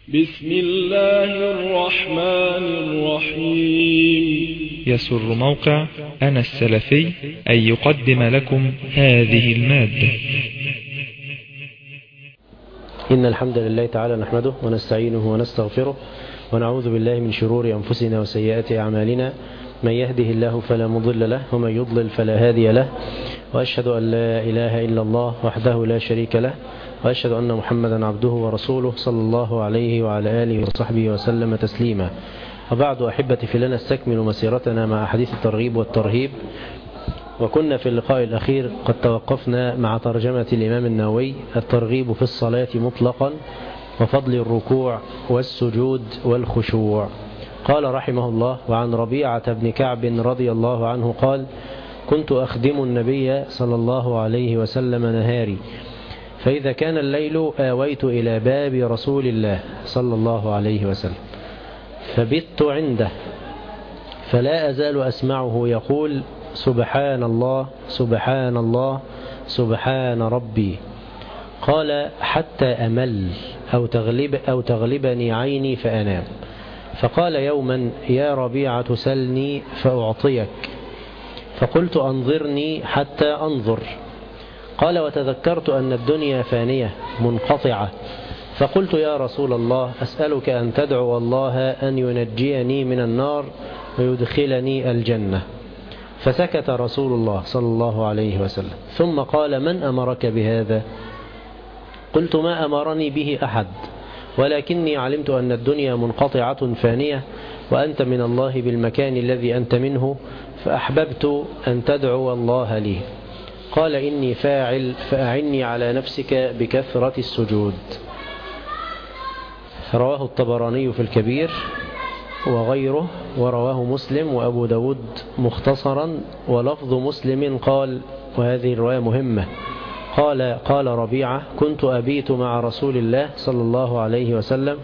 بسم الله الرحمن الرحيم. يسر موقع أنا السلفي أن يقدم لكم هذه المادة. إن الحمد لله تعالى نحمده ونستعينه ونستغفره ونعوذ بالله من شرور أنفسنا وسيئات أعمالنا. من يهده الله فلا مضل له ومن يضلل فلا هادي له، وأشهد أن لا إله إلا الله وحده لا شريك له، وأشهد أن محمدا عبده ورسوله صلى الله عليه وعلى آله وصحبه وسلم تسليما. وبعد أحبتي في لنا نستكمل مسيرتنا مع حديث الترغيب والترهيب، وكنا في اللقاء الأخير قد توقفنا مع ترجمة الإمام النووي الترغيب في الصلاة مطلقا وفضل الركوع والسجود والخشوع. قال رحمه الله: وعن ربيعة بن كعب رضي الله عنه قال: كنت أخدم النبي صلى الله عليه وسلم نهاري، فإذا كان الليل آويت إلى باب رسول الله صلى الله عليه وسلم فبت عنده، فلا أزال أسمعه يقول: سبحان الله سبحان الله سبحان ربي. قال: حتى أمل أو تغلبني عيني فأنام. فقال يوما: يا ربيعة سلني فأعطيك. فقلت: أنظرني حتى أنظر. قال: وتذكرت أن الدنيا فانية منقطعة، فقلت: يا رسول الله، أسألك أن تدعو الله أن ينجيني من النار ويدخلني الجنة. فسكت رسول الله صلى الله عليه وسلم، ثم قال: من أمرك بهذا؟ قلت: ما أمرني به أحد، ولكني علمت أن الدنيا منقطعة فانية وأنت من الله بالمكان الذي أنت منه، فأحببت أن تدعو الله لي. قال: إني فاعل، فأعني على نفسك بكثرة السجود. رواه الطبراني في الكبير وغيره، ورواه مسلم وأبو داود مختصرا، ولفظ مسلم قال، وهذه الرواية مهمة، قال ربيعة: كنت أبيت مع رسول الله صلى الله عليه وسلم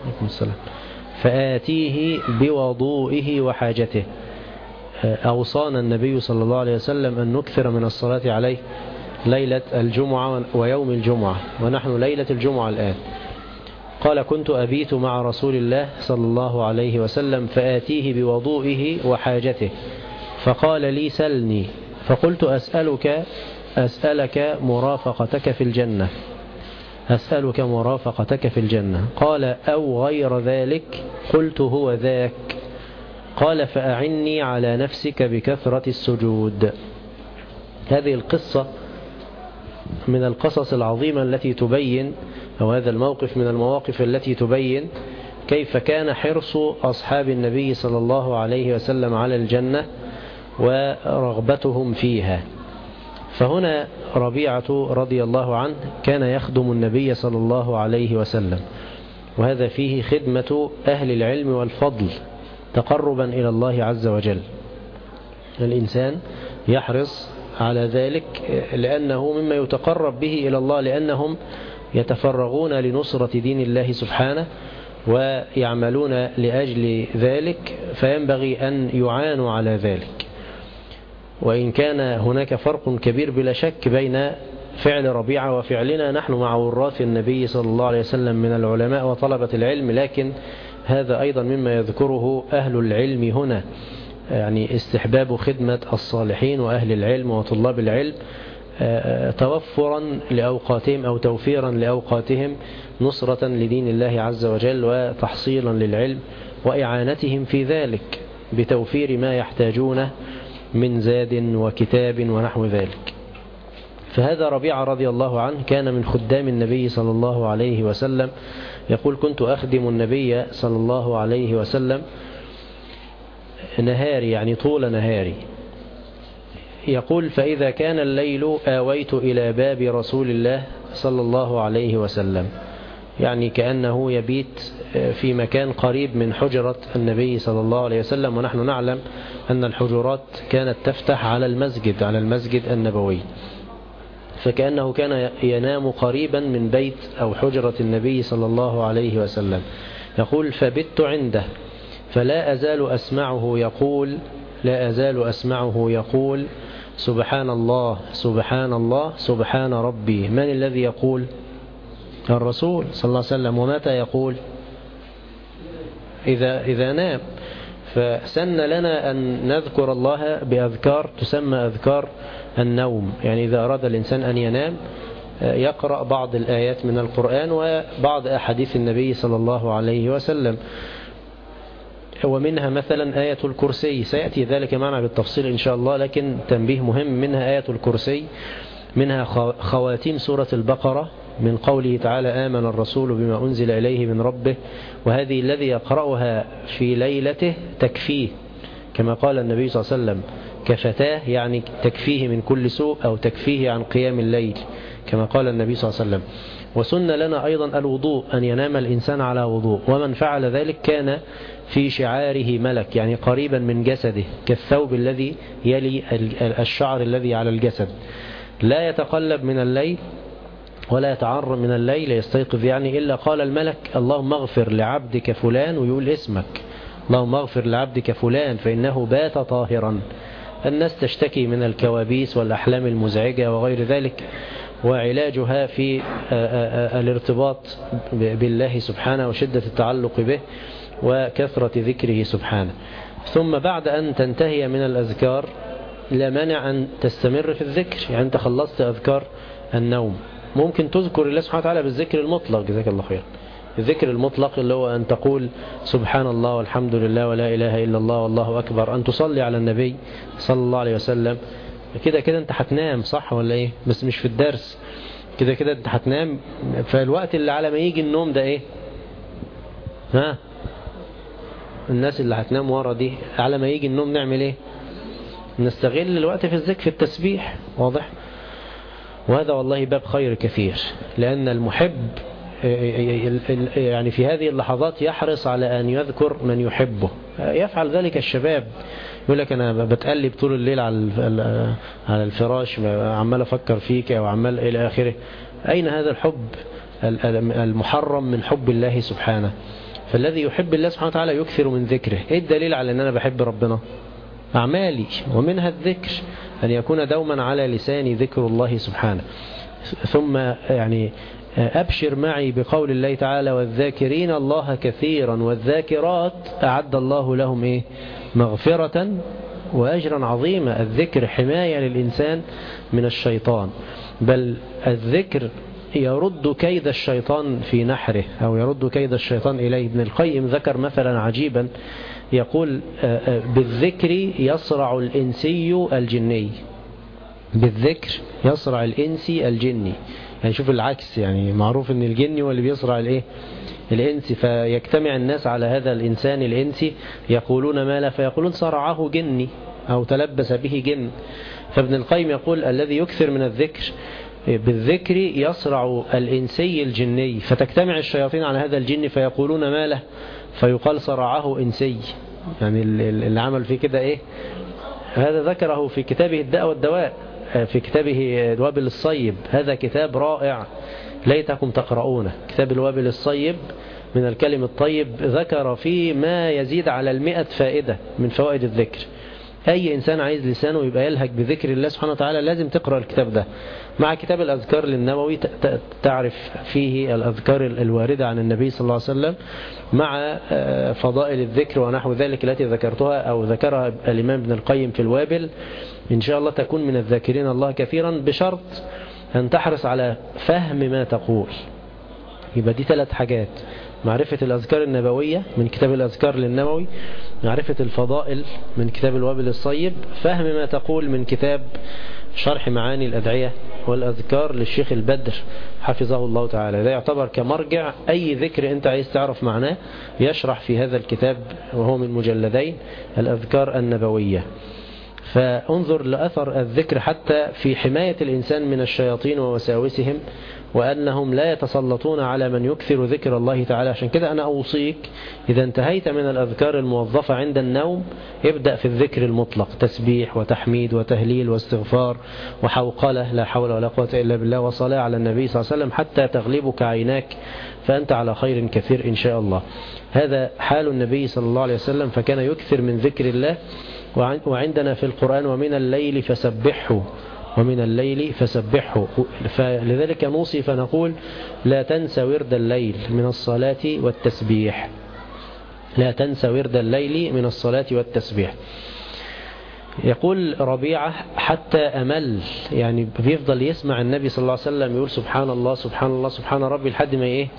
فآتيه بوضوئه وحاجته. أوصانا النبي صلى الله عليه وسلم أن نكثر من الصلاة عليه ليلة الجمعة ويوم الجمعة، ونحن ليلة الجمعة الآن. قال: كنت أبيت مع رسول الله صلى الله عليه وسلم فآتيه بوضوئه وحاجته، فقال لي: سلني. فقلت: أسألك مرافقتك في الجنة، أسألك مرافقتك في الجنة. قال: أو غير ذلك؟ قلت: هو ذاك. قال: فأعني على نفسك بكثرة السجود. هذه القصة من القصص العظيمة التي تبين، أو هذا الموقف من المواقف التي تبين كيف كان حرص أصحاب النبي صلى الله عليه وسلم على الجنة ورغبتهم فيها. فهنا ربيعة رضي الله عنه كان يخدم النبي صلى الله عليه وسلم، وهذا فيه خدمة أهل العلم والفضل تقربا إلى الله عز وجل. الإنسان يحرص على ذلك لأنه مما يتقرب به إلى الله، لأنهم يتفرغون لنصرة دين الله سبحانه ويعملون لأجل ذلك، فينبغي أن يعانوا على ذلك. وإن كان هناك فرق كبير بلا شك بين فعل ربيعة وفعلنا نحن مع وراث النبي صلى الله عليه وسلم من العلماء وطلبة العلم، لكن هذا أيضا مما يذكره أهل العلم هنا، يعني استحباب خدمة الصالحين وأهل العلم وطلاب العلم توفرا لأوقاتهم أو توفيرا لأوقاتهم، نصرة لدين الله عز وجل وتحصيلا للعلم وإعانتهم في ذلك بتوفير ما يحتاجونه من زاد وكتاب ونحو ذلك. فهذا ربيعة رضي الله عنه كان من خدام النبي صلى الله عليه وسلم، يقول: كنت أخدم النبي صلى الله عليه وسلم نهاري، يعني طول نهاري. يقول: فإذا كان الليل آويت إلى باب رسول الله صلى الله عليه وسلم، يعني كأنه يبيت في مكان قريب من حجرة النبي صلى الله عليه وسلم، ونحن نعلم أن الحجرات كانت تفتح على المسجد النبوي، فكأنه كان ينام قريبا من بيت أو حجرة النبي صلى الله عليه وسلم. يقول: فبت عنده، فلا أزال أسمعه يقول سبحان الله سبحان الله سبحان ربي. من الذي يقول؟ الرسول صلى الله عليه وسلم. ومتى يقول؟ إذا نام. فسن لنا أن نذكر الله بأذكار تسمى أذكار النوم. يعني إذا أراد الإنسان أن ينام يقرأ بعض الآيات من القرآن وبعض أحاديث النبي صلى الله عليه وسلم، ومنها مثلا آية الكرسي، سيأتي ذلك معنا بالتفصيل إن شاء الله، لكن تنبيه مهم، منها آية الكرسي، منها خواتيم سورة البقرة من قوله تعالى آمن الرسول بما أنزل إليه من ربه، وهذه الذي يقرأها في ليلته تكفيه، كما قال النبي صلى الله عليه وسلم كفتاه، يعني تكفيه من كل سوء أو تكفيه عن قيام الليل كما قال النبي صلى الله عليه وسلم. وسن لنا أيضا الوضوء، أن ينام الإنسان على وضوء، ومن فعل ذلك كان في شعاره ملك، يعني قريبا من جسده كالثوب الذي يلي الشعر الذي على الجسد، لا يتقلب من الليل ولا يتعرم من الليل يستيقظ يعني إلا قال الملك اللهم اغفر لعبدك فلان، ويقول اسمك اللهم اغفر لعبدك فلان فإنه بات طاهرا. الناس تشتكي من الكوابيس والأحلام المزعجة وغير ذلك، وعلاجها في الارتباط بالله سبحانه وشدة التعلق به وكثرة ذكره سبحانه. ثم بعد أن تنتهي من الأذكار لا مانع أن تستمر في الذكر، يعني أنت خلصت أذكار النوم، ممكن تذكر الله سبحانه وتعالى بالذكر المطلق، جزاك الله خير. الذكر المطلق اللي هو أن تقول سبحان الله والحمد لله ولا إله إلا الله والله أكبر، أن تصلي على النبي صلى الله عليه وسلم. كده أنت هتنام صح ولا إيه؟ بس مش في الدرس، كده أنت هتنام. فالوقت اللي على ما يجي النوم ده إيه؟ ها؟ الناس اللي هتنام ورا دي على ما يجي النوم نعمل إيه؟ نستغل الوقت في الذكر، في التسبيح، واضح؟ وهذا والله باب خير كثير، لأن المحب يعني في هذه اللحظات يحرص على أن يذكر من يحبه. يفعل ذلك الشباب، يقول لك أنا بتقلب طول الليل على الفراش عمال أفكر فيك أو عمال إلى آخره. أين هذا الحب المحرم من حب الله سبحانه؟ فالذي يحب الله سبحانه وتعالى يكثر من ذكره. إيه الدليل على أن أنا بحب ربنا؟ أعمالي، ومنها الذكر، أن يكون دوما على لساني ذكر الله سبحانه. ثم يعني أبشر معي بقول الله تعالى والذاكرين الله كثيرا والذاكرات أعد الله لهم إيه؟ مغفرة وأجرا عظيما. الذكر حماية للإنسان من الشيطان، بل الذكر يرد كيد الشيطان في نحره، أو يرد كيد الشيطان إليه. ابن القيم ذكر مثلا عجيبا، يقول بالذكر يصرع الإنسي الجني، بالذكر يصرع الإنسي الجني. يعني شوف العكس، يعني معروف ان الجن هو اللي بيصرع الايه؟ الانسي. فيجتمع الناس على هذا الانسان الانسي يقولون ما لا، فيقولون صرعه جني او تلبس به جن. فابن القيم يقول الذي يكثر من الذكر بالذكر يصرع الانسي الجني، فتجتمع الشياطين على هذا الجن فيقولون ما له، فيقال صرعه انسي. يعني اللي عمل فيه كده ايه؟ هذا ذكره في كتابه الداء والدواء، في كتابه الوابل الصيب. هذا كتاب رائع ليتكم تقرؤونه، كتاب الوابل الصيب من الكلم الطيب، ذكر فيه ما يزيد على 100 فائدة من فوائد الذكر. أي إنسان عايز لسانه يبقى يلهج بذكر الله سبحانه وتعالى لازم تقرأ الكتاب ده، مع كتاب الأذكار للنووي تعرف فيه الأذكار الواردة عن النبي صلى الله عليه وسلم، مع فضائل الذكر ونحو ذلك التي ذكرتها أو ذكرها الإمام ابن القيم في الوابل. إن شاء الله تكون من الذاكرين الله كثيرا، بشرط أن تحرص على فهم ما تقول. يبقى دي 3 حاجات: معرفة الأذكار النبوية من كتاب الأذكار للنووي، معرفة الفضائل من كتاب الوابل الصيب، فهم ما تقول من كتاب شرح معاني الأدعية والأذكار للشيخ البدر حفظه الله تعالى. ده يعتبر كمرجع، أي ذكر أنت عايز تعرف معناه يشرح في هذا الكتاب، وهو من مجلدين الأذكار النبوية. فانظر لأثر الذكر حتى في حماية الإنسان من الشياطين ووساوسهم، وأنهم لا يتسلطون على من يكثر ذكر الله تعالى. عشان كده أنا أوصيك إذا انتهيت من الأذكار الموظفة عند النوم ابدأ في الذكر المطلق، تسبيح وتحميد وتهليل واستغفار وحوقلة لا حول ولا قوة إلا بالله، وصلاة على النبي صلى الله عليه وسلم حتى تغلبك عيناك، فأنت على خير كثير إن شاء الله. هذا حال النبي صلى الله عليه وسلم، فكان يكثر من ذكر الله. وعندنا في القرآن ومن الليل فسبحه، ومن الليل فسبحه. فلذلك نوصي فنقول لا تنسى ورد الليل من الصلاة والتسبيح. لا تنسى ورد الليل من الصلاة والتسبيح. يقول ربيعة حتى أمل، يعني بيفضل يسمع النبي صلى الله عليه وسلم يقول سبحان الله سبحان الله سبحان ربي لحد ما إيه؟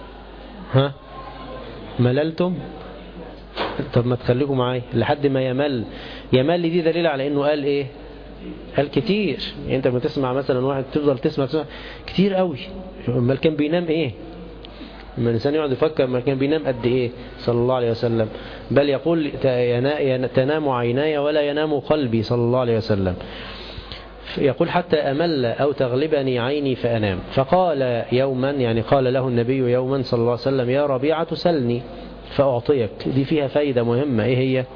مللتم؟ طب ما تخليكم معايا لحد ما يمل دي دليل على إنه قال إيه؟ قال كتير. يعني أنت ما تسمع مثلا واحد تفضل تسمع كتير قوي، امال كان بينام إيه؟ لما الإنسان يقعد يفكر ما كان بينام قد إيه صلى الله عليه وسلم. بل يقول تنام عيناي ولا ينام قلبي صلى الله عليه وسلم. يقول حتى أمل أو تغلبني عيني فأنام. فقال يوما، يعني قال له النبي يوما صلى الله عليه وسلم يا ربيعة سلني فأعطيك. دي فيها فايدة مهمة. إيه هي؟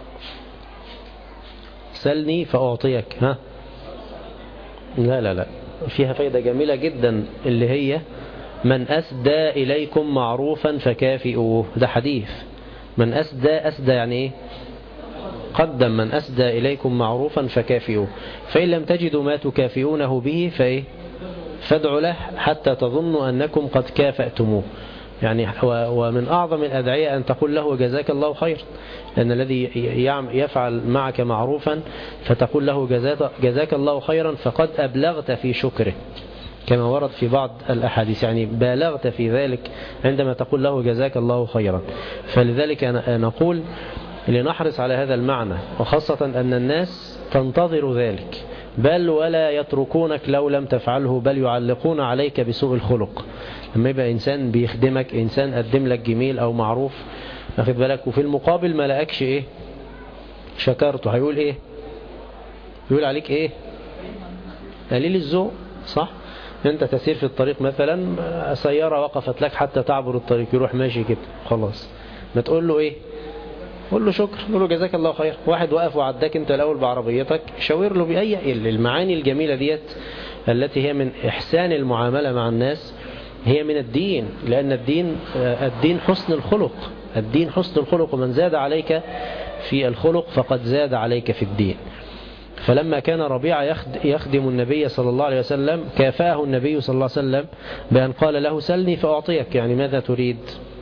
سلني فأعطيك. لا فيها فايدة جميلة جدا اللي هي من أسدى إليكم معروفا فكافئوه. ده حديث. من أسدى يعني إيه؟ قدم. من أسدى إليكم معروفا فكافئوه، فإن لم تجدوا ما تكافئونه به فإيه؟ فادعوا له حتى تظنوا أنكم قد كافأتموه. يعني ومن أعظم الأدعية أن تقول له جزاك الله خير، لأن الذي يفعل معك معروفا فتقول له جزاك الله خيرا فقد أبلغت في شكره، كما ورد في بعض الأحاديث، يعني بالغت في ذلك عندما تقول له جزاك الله خيرا. فلذلك نقول لنحرص على هذا المعنى، وخاصة أن الناس تنتظر ذلك، بل ولا يتركونك لو لم تفعله، بل يعلقون عليك بسوء الخلق. لما يبقى إنسان بيخدمك، إنسان قدم لك جميل أو معروف، أخذ بالك، وفي المقابل ما لقاكش إيه؟ شكرته، هيقول إيه؟ يقول عليك إيه؟ قليل الذوق، صح؟ أنت تسير في الطريق مثلا، سيارة وقفت لك حتى تعبر الطريق، يروح ماشي كده خلاص، ما تقول له إيه؟ قول له شكر، قول له جزاك الله خير. واحد وقف وعداك انت الاول بعربيتك، شاور له بأي المعاني الجميلة ديت التي هي من إحسان المعاملة مع الناس، هي من الدين، لأن الدين حسن الخلق. الدين حسن الخلق، ومن زاد عليك في الخلق فقد زاد عليك في الدين. فلما كان ربيعة يخدم النبي صلى الله عليه وسلم، كافاه النبي صلى الله عليه وسلم بأن قال له سلني فأعطيك، يعني ماذا تريد؟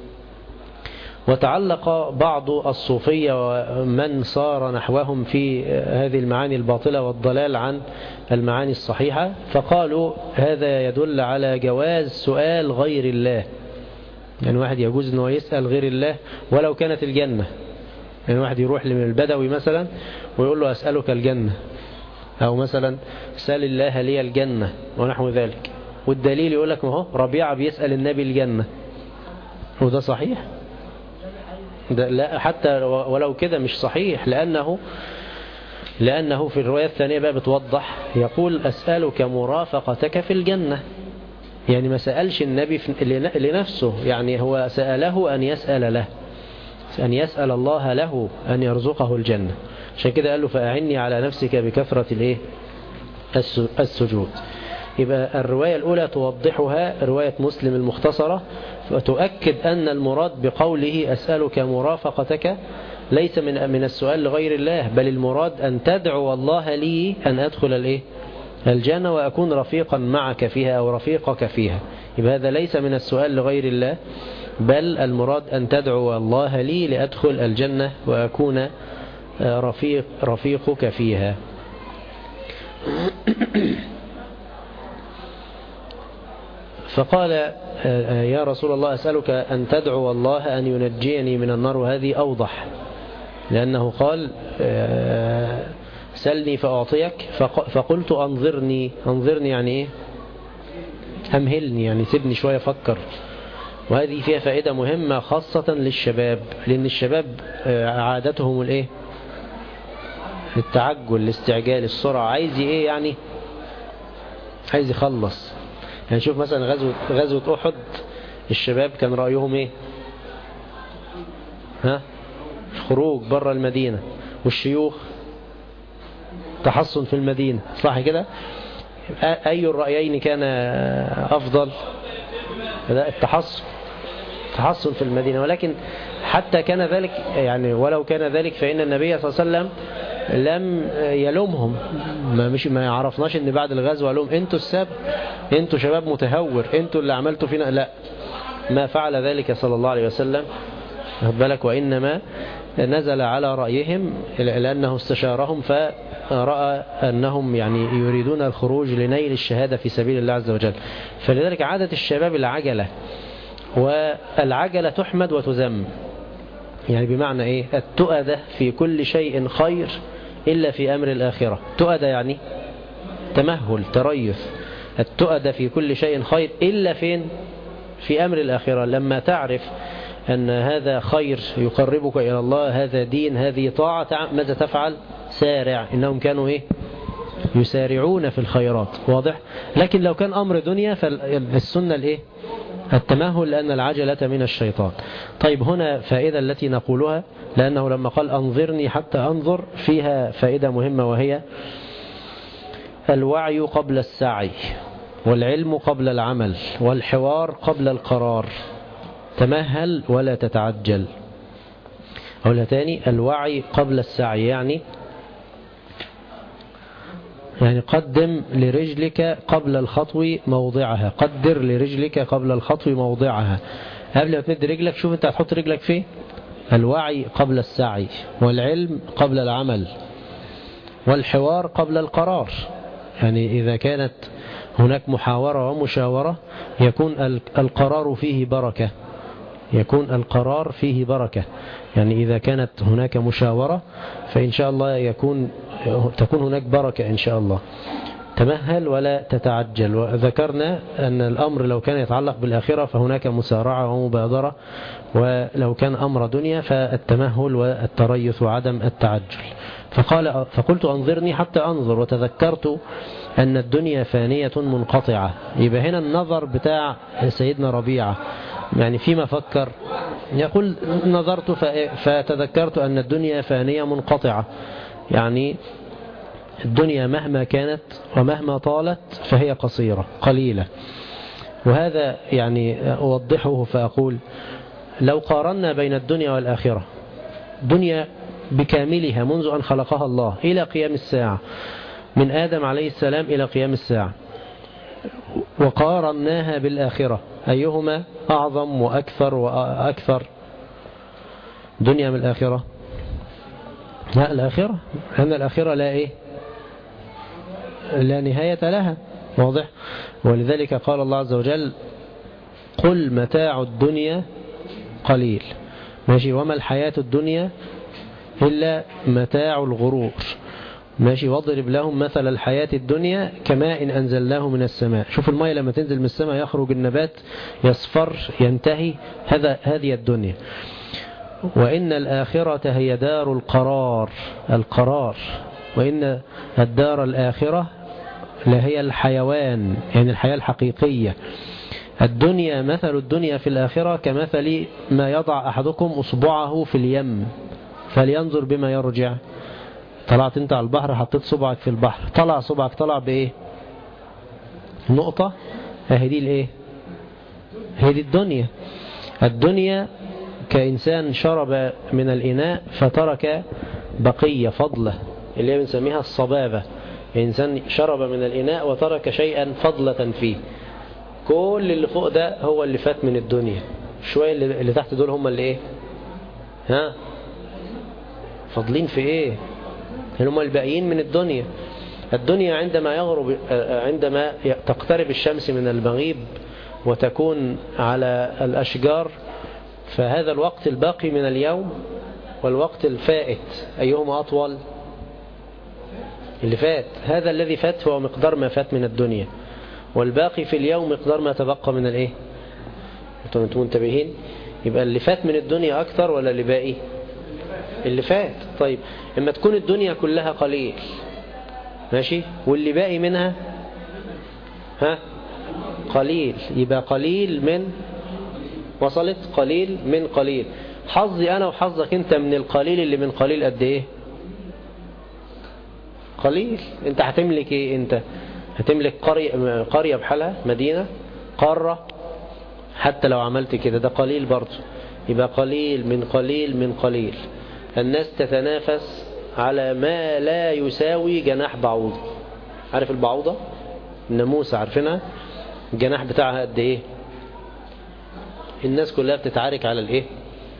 وتعلق بعض الصوفية ومن صار نحوهم في هذه المعاني الباطلة والضلال عن المعاني الصحيحة، فقالوا هذا يدل على جواز سؤال غير الله. يعني واحد يجوز أنه يسأل غير الله ولو كانت الجنة. يعني واحد يروح للبدوي مثلا ويقول له أسألك الجنة، أو مثلا سأل الله لي الجنة ونحو ذلك، والدليل يقول لك ما هو ربيعة بيسأل النبي الجنة، وده صحيح؟ لا، حتى ولو كده مش صحيح، لأنه في الرواية الثانية بقى بتوضح، يقول أسألك مرافقتك في الجنة. يعني ما سألش النبي لنفسه، يعني هو سأله أن يسأل له، أن يسأل الله له أن يرزقه الجنة. عشان كده قال له فأعني على نفسك بكثرة السجود. يبقى الرواية الأولى توضحها رواية مسلم المختصرة، وتؤكد أن المراد بقوله أسألك مرافقتك ليس من السؤال لغير الله، بل المراد أن تدعو الله لي أن أدخل الجنة وأكون رفيقا معك فيها أو رفيقك فيها. يبقى هذا ليس من السؤال لغير الله، بل المراد أن تدعو الله لي لأدخل الجنة وأكون رفيقك فيها. فقال يا رسول الله أسألك أن تدعو الله أن ينجيني من النار، وهذه أوضح، لأنه قال سلني فأعطيك، فقلت أنظرني يعني إيه؟ أمهلني، يعني سيبني شوية أفكر. وهذه فيها فائدة مهمة خاصة للشباب، لأن الشباب عادتهم الإيه؟ التعجل، الاستعجال، السرعة، عايز إيه يعني؟ عايز يخلص. يعني شوف مثلا غزوة أحد، الشباب كان رأيهم إيه؟ خروج بره المدينة، والشيوخ تحصن في المدينة، صح كده؟ أي الرأيين كان أفضل؟ التحصن في المدينة. ولكن حتى كان ذلك، يعني ولو كان ذلك، فإن النبي صلى الله عليه وسلم لم يلومهم. ما عرفناش ان بعد الغزو قال لهم انتوا السبب، انتوا شباب متهور، انتوا اللي عملتوا فينا. لا، ما فعل ذلك صلى الله عليه وسلم، بالك، وإنما نزل على رأيهم لأنه استشارهم فرأى أنهم يعني يريدون الخروج لنيل الشهادة في سبيل الله عز وجل. فلذلك عادة الشباب العجلة، والعجلة تحمد وتذم. يعني بمعنى إيه؟ التؤدة في كل شيء خير إلا في أمر الآخرة. تؤدة يعني تمهل، تريث. التؤدة في كل شيء خير إلا فين؟ في أمر الآخرة. لما تعرف أن هذا خير يقربك إلى الله، هذا دين، هذه طاعة، ماذا تفعل؟ سارع. إنهم كانوا إيه؟ يسارعون في الخيرات. واضح؟ لكن لو كان أمر دنيا فالسنة الإيه؟ التمهل، لأن العجلة من الشيطان. طيب، هنا فائدة التي نقولها، لأنه لما قال أنظرني حتى أنظر، فيها فائدة مهمة، وهي الوعي قبل السعي، والعلم قبل العمل، والحوار قبل القرار. تمهل ولا تتعجل. أقولها تاني، الوعي قبل السعي، يعني قدم لرجلك قبل الخطو موضعها. قدر لرجلك قبل الخطو موضعها. قبل ما تمد رجلك شوف انت هتحط رجلك فين. الوعي قبل السعي، والعلم قبل العمل، والحوار قبل القرار. يعني إذا كانت هناك محاورة ومشاورة يكون القرار فيه بركة. يكون القرار فيه بركة. يعني إذا كانت هناك مشاورة فإن شاء الله تكون هناك بركة إن شاء الله. تمهل ولا تتعجل. وذكرنا أن الأمر لو كان يتعلق بالآخرة فهناك مسارعة ومبادرة، ولو كان أمر دنيا فالتمهل والتريث وعدم التعجل. فقلت أنظرني حتى أنظر، وتذكرت أن الدنيا فانية منقطعة. يبقى هنا النظر بتاع سيدنا ربيعة، يعني فيما فكر يقول نظرت فتذكرت أن الدنيا فانية منقطعة. يعني الدنيا مهما كانت ومهما طالت فهي قصيرة قليلة. وهذا يعني أوضحه فأقول لو قارنا بين الدنيا والآخرة، دنيا بكاملها منذ أن خلقها الله إلى قيام الساعة، من آدم عليه السلام إلى قيام الساعة، وقارناها بالآخرة، أيهما أعظم وأكثر دنيا من الآخرة؟ لا، الآخرة، لأن الآخرة لا نهاية لها. واضح؟ ولذلك قال الله عز وجل قل متاع الدنيا قليل، ماشي، وما الحياة الدنيا إلا متاع الغرور، ماشي، واضرب لهم مثل الحياة الدنيا كماء إن أنزلناه من السماء. شوف الماء لما تنزل من السماء يخرج النبات يصفر ينتهي، هذه الدنيا. وإن الآخرة هي دار القرار، وإن الدار الآخرة لهي الحيوان، يعني الحياة الحقيقية. الدنيا، مثل الدنيا في الآخرة كمثل ما يضع أحدكم أصبعه في اليم فلينظر بما يرجع. طلعت انت على البحر، حطيت صبعك في البحر، طلع صبعك طلع بإيه؟ نقطة. هذه دي الدنيا. الدنيا كإنسان شرب من الإناء فترك بقية فضلة، اللي بنسميها الصبابة. إنسان شرب من الإناء وترك شيئا فضلة فيه. كل اللي فوق ده هو اللي فات من الدنيا، شوية اللي تحت دول هم اللي فضلين في إيه؟ هم الباقيين من الدنيا. الدنيا عندما تقترب الشمس من المغيب وتكون على الأشجار، فهذا الوقت الباقي من اليوم والوقت الفائت أيهما أطول؟ اللي فات. هذا الذي فات هو مقدار ما فات من الدنيا، والباقي في اليوم مقدار ما تبقى من الإيه؟ أنتم منتبهين؟ يبقى اللي فات من الدنيا أكثر ولا اللي باقي؟ اللي فات. طيب، لما تكون الدنيا كلها قليل، ماشي، واللي باقي منها قليل، يبقى قليل من وصلت قليل من قليل. حظي أنا وحظك أنت من القليل اللي من قليل قد إيه؟ قليل. أنت هتملك إيه؟ أنت هتملك قرية بحالها، مدينة، قارة، حتى لو عملت كده ده قليل برضه. يبقى قليل من قليل من قليل. الناس تتنافس على ما لا يساوي جناح بعوضة. عارف البعوضة؟ الناموسة، عارفينها؟ الجناح بتاعها قد إيه؟ الناس كلها بتتعارك على الإيه؟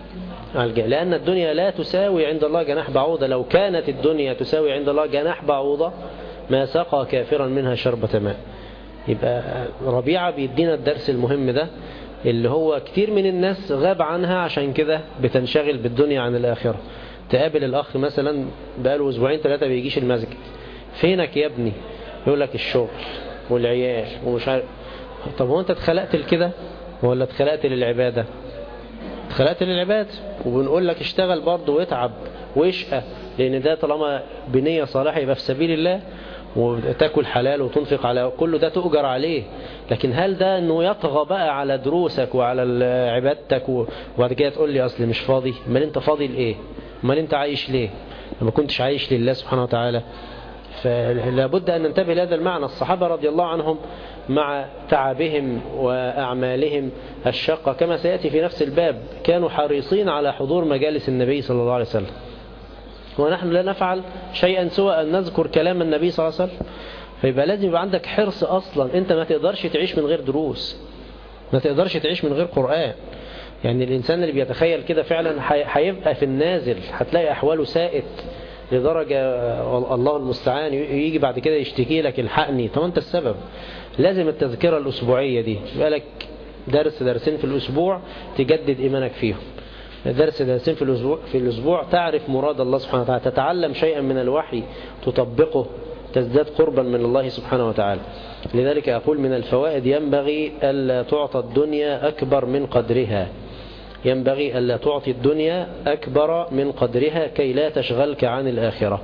لأن الدنيا لا تساوي عند الله جناح بعوضة. لو كانت الدنيا تساوي عند الله جناح بعوضة ما سقى كافرا منها شربة ماء. يبقى ربيعة بيدينا الدرس المهم ده، اللي هو كتير من الناس غاب عنها، عشان كده بتنشغل بالدنيا عن الآخرة. تقابل الأخ مثلا بقاله أسبوعين 3 بيجيش المسجد، فينك يا ابني؟ يقول لك الشغل والعيال ومش عارف. طب هو أنت اتخلقت لكده ولا اتخلقت للعبادة؟ اتخلقت للعبادة، وبنقول لك اشتغل برضه واتعب واشقى، لأن ده طالما بنية صالحة يبقى في سبيل الله، وتاكل حلال وتنفق على كله ده تؤجر عليه. لكن هل ده انه يطغى بقى على دروسك وعلى عبادتك وبعد كده تقول لي اصلي مش فاضي؟ امال انت فاضي لايه؟ امال انت عايش ليه لما كنتش عايش لله سبحانه وتعالى؟ فلا بد ان ننتبه لهذا المعنى. الصحابة رضي الله عنهم مع تعبهم وأعمالهم الشاقة كما سيأتي في نفس الباب كانوا حريصين على حضور مجالس النبي صلى الله عليه وسلم، ونحن لا نفعل شيئا سوى أن نذكر كلام النبي صلى الله عليه وسلم. فيبقى لازم يبقى عندك حرص أصلا. أنت ما تقدرش تعيش من غير دروس، ما تقدرش تعيش من غير قرآن. يعني الإنسان اللي بيتخيل كده فعلا هيبقى في النازل، هتلاقي أحواله سائت لدرجة الله المستعان، يجي بعد كده يشتكي لك الحقني. طب أنت السبب. لازم التذكرة الأسبوعية دي يبقى لك درسين في الأسبوع تجدد إيمانك فيهم، درسين في الأسبوع تعرف مراد الله سبحانه وتعالى، تتعلم شيئا من الوحي تطبقه، تزداد قربا من الله سبحانه وتعالى. لذلك أقول من الفوائد ينبغي ألا تعطى الدنيا أكبر من قدرها، ينبغي ألا تعطي الدنيا أكبر من قدرها كي لا تشغلك عن الآخرة.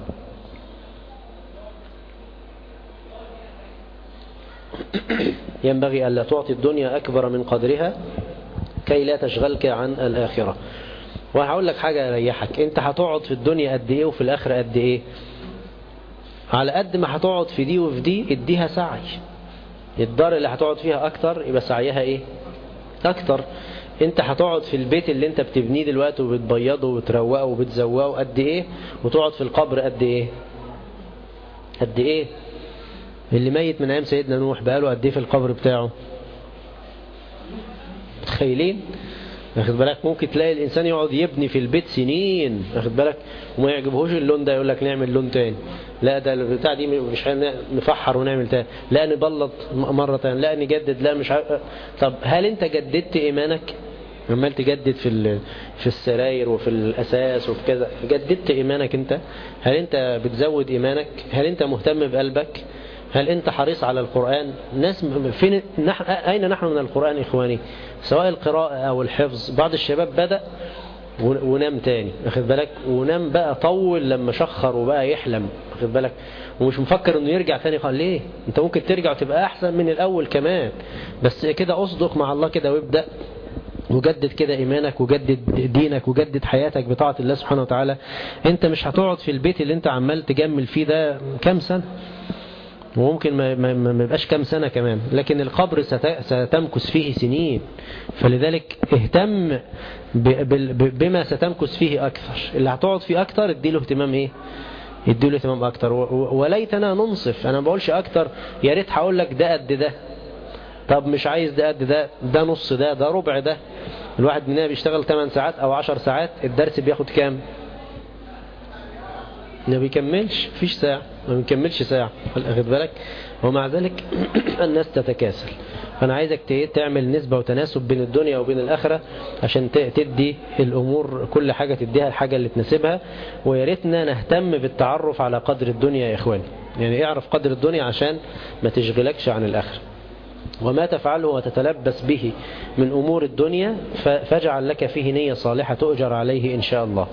ينبغي ألا تعطي الدنيا أكبر من قدرها كي لا تشغلك عن الآخرة. وهقول لك حاجة أريحك، أنت هتقعد في الدنيا قد إيه وفي الآخرة قد إيه؟ على قد ما هتقعد في دي وفي دي اديها سعي. الدار اللي هتقعد فيها أكتر يبقى سعيها إيه؟ أكتر. أنت هتقعد في البيت اللي أنت بتبنيه دلوقتي وبتبيضه وبتروقه وبتزوقه قد إيه؟ وتقعد في القبر قد إيه؟ قد إيه؟ اللي ميت من أيام سيدنا نوح بقاله قد إيه في القبر بتاعه؟ متخيلين؟ واخد بالك؟ ممكن تلاقي الإنسان يقعد يبني في البيت سنين، واخد بالك؟ وما يعجبهوش اللون ده، يقول لك نعمل لون تاني، لا ده البتاع دي مش نفحر ونعمل تاني، لا نبلط مرة تاني، لا نجدد، لا مش عارف. طب هل انت جددت إيمانك؟ عمال تجدد في السراير وفي الأساس وفي كذا، جددت إيمانك انت؟ هل انت بتزود إيمانك؟ هل انت مهتم بقلبك؟ هل انت حريص على القرآن؟ ناس فين أين نحن من القرآن إخواني؟ سواء القراءة أو الحفظ. بعض الشباب بدأ ونام تاني، واخد بالك؟ ونام بقى طول لما شخر وبقى يحلم، واخد بالك؟ ومش مفكر انه يرجع تاني. قال ليه؟ انت ممكن ترجع وتبقى احسن من الاول كمان، بس كده اصدق مع الله كده وابدأ وجدد كده ايمانك وجدد دينك وجدد حياتك بطاعة الله سبحانه وتعالى. انت مش هتقعد في البيت اللي انت عمال تجمل فيه ده كام سنة، وممكن ما يبقاش كام سنة كمان، لكن القبر ستمكث فيه سنين. فلذلك اهتم بما ستمكث فيه أكثر. اللي هتقعد فيه أكثر اديله اهتمام إيه؟ اديله اهتمام أكثر. وليتنا ننصف. أنا ما بقولش أكثر، يا ريت هقول لك ده قد ده. طب مش عايز ده قد ده، ده نص ده ربع ده. الواحد مننا بيشتغل 8 ساعات أو 10 ساعات، الدرس بياخد كام؟ ما بيكملش، فيش ساعة، ما بيكملش ساعة، واخد بالك؟ ومع ذلك الناس تتكاسل. فأنا عايزك تعمل نسبة وتناسب بين الدنيا وبين الآخرة عشان تدي الأمور كل حاجة تديها الحاجة اللي تناسبها. وياريتنا نهتم بالتعرف على قدر الدنيا يا إخواني، يعني اعرف قدر الدنيا عشان ما تشغلكش عن الآخرة. وما تفعله وتتلبس به من أمور الدنيا فاجعل لك فيه نية صالحة تؤجر عليه إن شاء الله.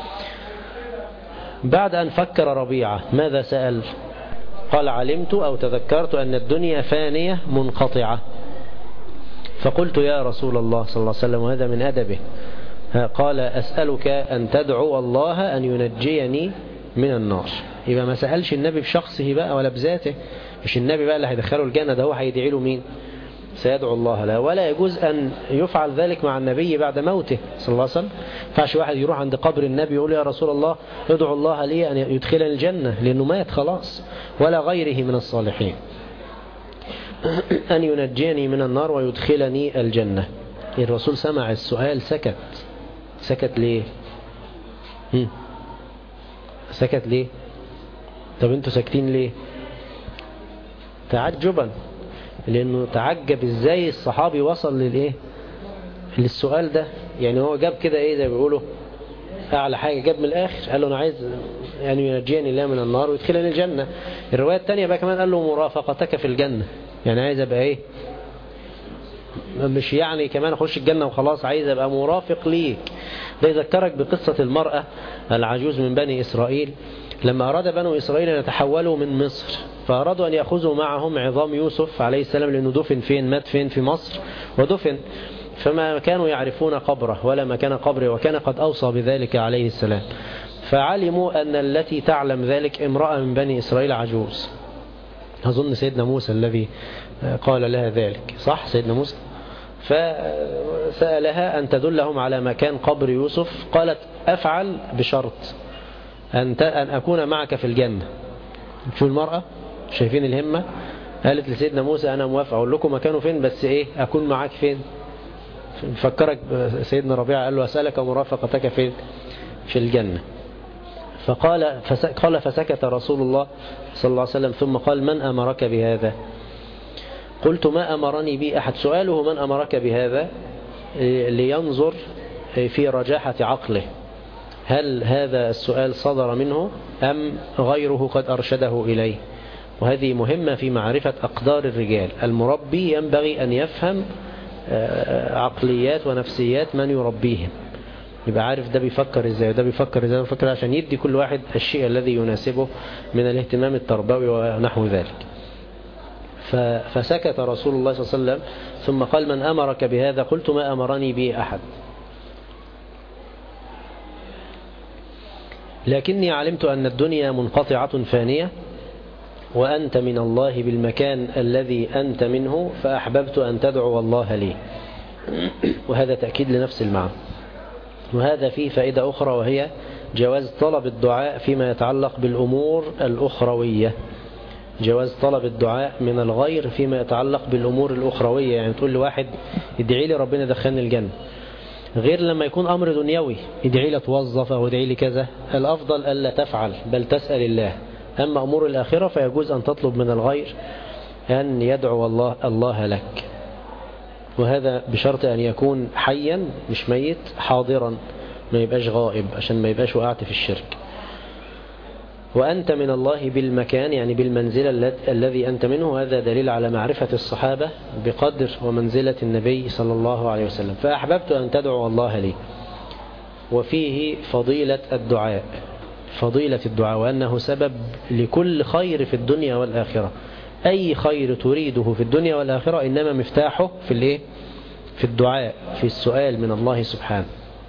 بعد أن فكر ربيعة ماذا سأل؟ قال علمت أو تذكرت أن الدنيا فانية منقطعة، فقلت يا رسول الله صلى الله عليه وسلم، وهذا من أدبه، قال أسألك أن تدعو الله أن ينجيني من النار. يبقى ما سألش النبي بشخصه بقى ولا بذاته، مش النبي بقى اللي هيدخله الجنة، ده هو هيدعي له مين؟ سيدعو الله له. ولا يجوز أن يفعل ذلك مع النبي بعد موته صلى الله عليه وسلم. فعش واحد يروح عند قبر النبي يقول يا رسول الله ادعو الله لي أن يدخلني الجنة، لأنه مات خلاص، ولا غيره من الصالحين، أن ينجيني من النار ويدخلني الجنة. الرسول سمع السؤال سكت ليه؟ سكت ليه؟ طب انتوا ساكتين ليه؟ تعجبا، لانه تعجب ازاي الصحابي وصل للايه، للسؤال ده. يعني هو جاب كده ايه زي بيقولوا اعلى حاجة، جاب من الاخر قال له انا عايز يعني ينجيني الله من النار ويدخلني الجنة. الرواية الثانية بقى كمان قال له مرافقتك في الجنة، يعني عايز ابقى ايه، مش يعني كمان اخش الجنة وخلاص، عايز ابقى مرافق ليك. ده يذكرك بقصة المرأة العجوز من بني إسرائيل لما أراد بنو إسرائيل أن يتحولوا من مصر، فأرادوا أن يأخذوا معهم عظام يوسف عليه السلام، لأنه دفن فين، مات فين، في مصر ودفن، فما كانوا يعرفون قبره ولا مكان قبره، وكان قد أوصى بذلك عليه السلام. فعلموا أن التي تعلم ذلك امرأة من بني إسرائيل عجوز، أظن سيدنا موسى الذي قال لها ذلك، صح سيدنا موسى. فسألها أن تدلهم على مكان قبر يوسف، قالت أفعل بشرط أن أكون معك في الجنة. شو المرأة، شايفين الهمة، قالت لسيدنا موسى أنا موافق أقول لكم مكانه فين، بس إيه أكون معك فين. فكرك سيدنا ربيعة قال له أسألك مرافقتك فين، في الجنة. قال فسكت رسول الله صلى الله عليه وسلم، ثم قال من أمرك بهذا؟ قلت ما أمرني به أحد. سؤاله من أمرك بهذا لينظر في رجاحة عقله، هل هذا السؤال صدر منه أم غيره قد أرشده إليه. وهذه مهمة في معرفة أقدار الرجال. المربي ينبغي أن يفهم عقليات ونفسيات من يربيهم، يبقى عارف ده بيفكر ازاي وده بيفكر ازاي، بيفكر عشان يدي كل واحد الشيء الذي يناسبه من الاهتمام التربوي ونحو ذلك. فسكت رسول الله صلى الله عليه وسلم ثم قال من أمرك بهذا؟ قلت ما أمرني به أحد، لكني علمت أن الدنيا منقطعة فانية وأنت من الله بالمكان الذي أنت منه، فأحببت أن تدعو الله لي. وهذا تأكيد لنفس المعنى. وهذا فيه فائدة أخرى، وهي جواز طلب الدعاء فيما يتعلق بالأمور الأخروية. جواز طلب الدعاء من الغير فيما يتعلق بالأمور الأخروية. يعني تقول لواحد ادعي لي ربنا دخلني الجنة، غير لما يكون أمر دنيوي ادعي لي توظف أو ادعي لي كذا، الأفضل ألا تفعل بل تسأل الله. أما أمور الآخرة فيجوز أن تطلب من الغير أن يدعو الله لك، وهذا بشرط أن يكون حيا مش ميت، حاضرا ما يبقاش غائب عشان ما يبقاش وقعت في الشرك. وأنت من الله بالمكان يعني بالمنزلة الذي أنت منه، هذا دليل على معرفة الصحابة بقدر ومنزلة النبي صلى الله عليه وسلم. فأحببت أن تدعو الله لي. وفيه فضيلة الدعاء، فضيلة الدعاء، وأنه سبب لكل خير في الدنيا والآخرة. أي خير تريده في الدنيا والآخرة إنما مفتاحه في الإيه؟ في الدعاء، في السؤال من الله سبحانه.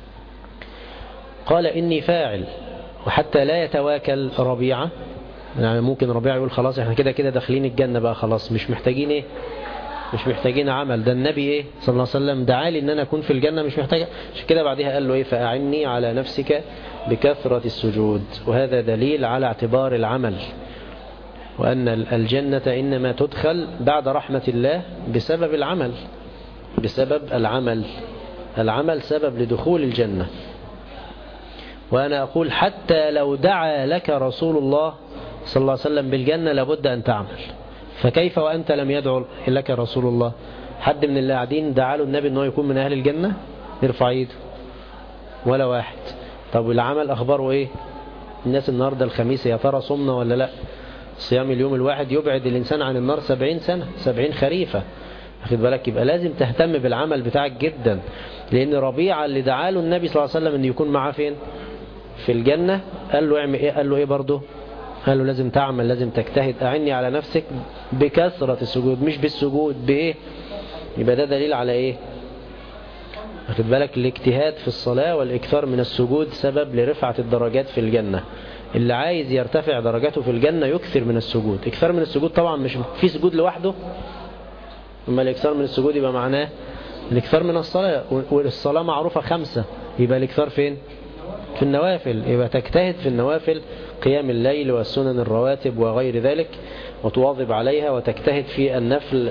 قال إني فاعل، وحتى لا يتواكل ربيعة. يعني ممكن ربيعة يقول خلاص احنا كده كده داخلين الجنة بقى خلاص، مش محتاجين ايه، مش محتاجين عمل. ده النبي ايه صلى الله عليه وسلم دعالي ان انا اكون في الجنة مش محتاج. عشان كده بعدها قال له ايه فأعني على نفسك بكثرة السجود. وهذا دليل على اعتبار العمل، وأن الجنة إنما تدخل بعد رحمة الله بسبب العمل، بسبب العمل. العمل سبب لدخول الجنة. وأنا أقول حتى لو دعا لك رسول الله صلى الله عليه وسلم بالجنة لابد أن تعمل. فكيف وأنت لم يدعو لك رسول الله؟ حد من اللي قاعدين دعا له النبي أنه يكون من أهل الجنة؟ يرفع يده ولا واحد. طب والعمل أخباره إيه؟ الناس النهاردة الخميس يا ترى صمنا ولا لا؟ صيام اليوم الواحد يبعد الإنسان عن النار 70 سنة، 70 خريفة. أخذ بالك؟ يبقى لازم تهتم بالعمل بتاعك جدا، لأن ربيعة اللي دعاله النبي صلى الله عليه وسلم أن يكون معاه فين؟ في الجنة. قال له اعمل ايه؟ قال له ايه برضه؟ قال له لازم تعمل، لازم تجتهد. أعني على نفسك بكثرة السجود، مش بالسجود، بإيه؟ يبقى ده دليل على ايه؟ أخذ بالك؟ الاجتهاد في الصلاة والإكثار من السجود سبب لرفعة الدرجات في الجنة. اللي عايز يرتفع درجاته في الجنة يكثر من السجود. إكثار من السجود طبعا مش في سجود لوحده، أما الإكثار من السجود يبقى معناه الإكثار من الصلاة، والصلاة معروفة 5، يبقى الإكثار فين؟ في النوافل. يبقى تجتهد في النوافل، قيام الليل والسنن الرواتب وغير ذلك، وتواظب عليها، وتجتهد في النفل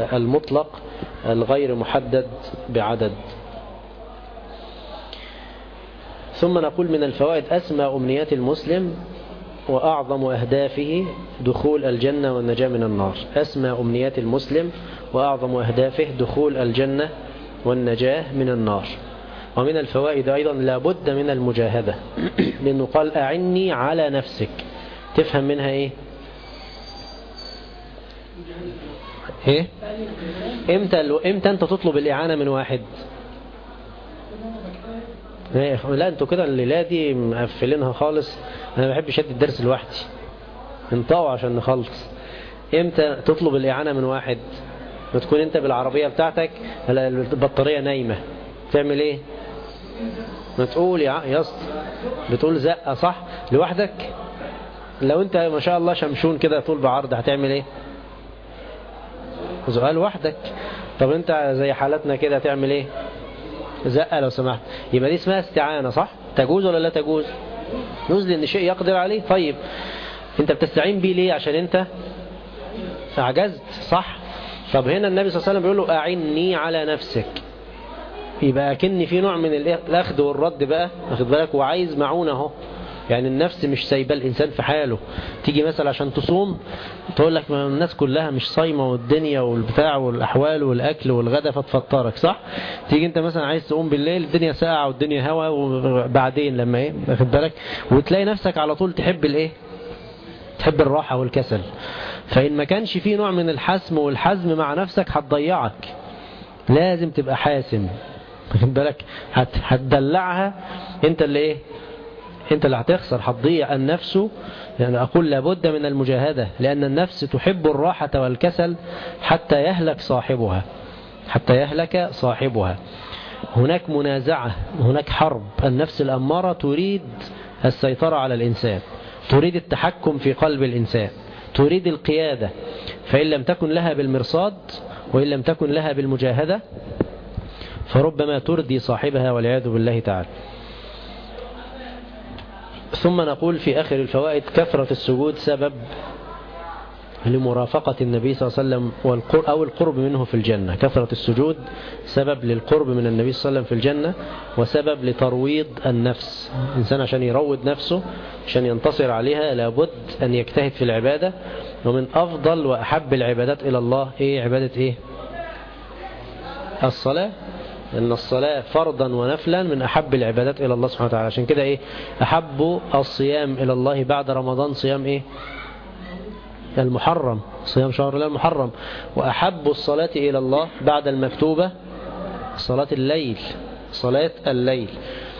المطلق الغير محدد بعدد. ثم نقول من الفوائد: أسمى أمنيات المسلم وأعظم أهدافه دخول الجنة والنجاة من النار. أسمى أمنيات المسلم وأعظم أهدافه دخول الجنة والنجاة من النار. ومن الفوائد أيضا لابد من المجاهدة، لأنه قال: أعني على نفسك. تفهم منها إيه؟ إمتى أنت تطلب الإعانة من واحد؟ لا أنتوا كده الليلة دي مقفلينها خالص. أنا بحب شد الدرس لوحدي، انطقوا عشان نخلص. إمتى تطلب الإعانة من واحد؟ بتكون أنت بالعربية بتاعتك البطارية نايمة، تعمل إيه؟ ما تقول يا اسطى، بتقول زقة صح لوحدك. لو أنت ما شاء الله شمشون كده طول بعرض هتعمل إيه؟ زقة لوحدك. طب أنت زي حالتنا كده تعمل إيه؟ زقة لو سمحت. يبقى دي اسمها استعانة صح؟ تجوز ولا لا تجوز؟ يجوز لأن شيء يقدر عليه. طيب أنت بتستعين بيه ليه؟ عشان أنت عجزت صح؟ طب هنا النبي صلى الله عليه وسلم بيقول له: أعني على نفسك. يبقى كني في نوع من الأخذ والرد بقى، واخد بالك، وعايز معونه اهو. يعني النفس مش سايبه الإنسان في حاله. تيجي مثلا عشان تصوم تقول لك: ما الناس كلها مش صايمة والدنيا والبتاع والأحوال والأكل والغدا فتفطرك صح؟ تيجي أنت مثلا عايز تقوم بالليل، الدنيا ساقعة والدنيا هوا، وبعدين لما إيه، واخد بالك، وتلاقي نفسك على طول تحب الإيه؟ تحب الراحة والكسل. فإن ما كانش فيه نوع من الحسم والحزم مع نفسك هتضيعك. لازم تبقى حاسم، واخد بالك، هتدلعها انت اللي ايه، انت اللي هتخسر، هتضيع النفس. يعني اقول لابد من المجاهدة، لان النفس تحب الراحة والكسل حتى يهلك صاحبها، حتى يهلك صاحبها. هناك منازعة، هناك حرب. النفس الأمارة تريد السيطرة على الإنسان، تريد التحكم في قلب الإنسان، تريد القيادة. فإن لم تكن لها بالمرصاد وإن لم تكن لها بالمجاهدة فربما تردي صاحبها والعياذ بالله تعالى. ثم نقول في آخر الفوائد: كثرة السجود سبب لمرافقة النبي صلى الله عليه وسلم أو القرب منه في الجنة. كثرة السجود سبب للقرب من النبي صلى الله عليه وسلم في الجنة، وسبب لترويض النفس. الإنسان عشان يروض نفسه، عشان ينتصر عليها، لابد أن يجتهد في العبادة. ومن أفضل وأحب العبادات إلى الله إيه؟ عبادة إيه؟ الصلاة. إن الصلاة فرضا ونفلا من أحب العبادات إلى الله سبحانه وتعالى. عشان كده إيه؟ أحب الصيام إلى الله بعد رمضان صيام إيه؟ المحرم، صيام شهر الله المحرم. وأحب الصلاة إلى الله بعد المكتوبة صلاة الليل، صلاة الليل.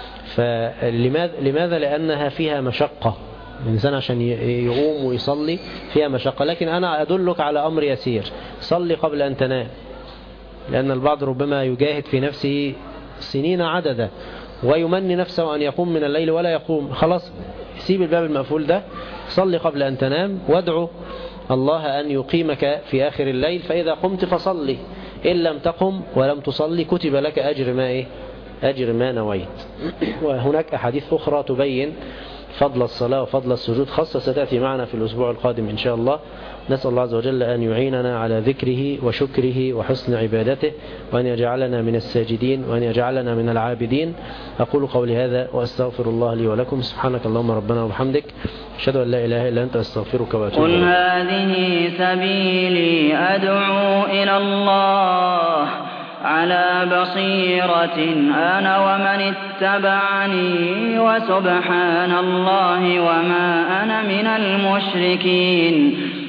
لماذا؟ لأنها فيها مشقة. الإنسان عشان يقوم ويصلي فيها مشقة. لكن أنا أدلك على أمر يسير: صلي قبل أن تنام. لأن البعض ربما يجاهد في نفسه سنين عددا ويمني نفسه أن يقوم من الليل ولا يقوم. خلاص، سيب الباب المقفول ده، صلي قبل أن تنام، وادعو الله أن يقيمك في آخر الليل. فإذا قمت فصلي، إن لم تقم ولم تصلي كتب لك أجر ما إيه؟ أجر ما نويت. وهناك أحاديث أخرى تبين فضل الصلاة وفضل السجود، خاصة ستأتي معنا في الأسبوع القادم إن شاء الله. نسأل الله عز وجل أن يعيننا على ذكره وشكره وحسن عبادته، وأن يجعلنا من الساجدين، وأن يجعلنا من العابدين. أقول قولي هذا وأستغفر الله لي ولكم. سبحانك اللهم ربنا وبحمدك، أشهد أن لا إله إلا أنت، أستغفرك وأتوب إليك. قل هذه سبيلي أدعو إلى الله على بصيرة أنا ومن اتبعني، وسبحان الله وما أنا من المشركين.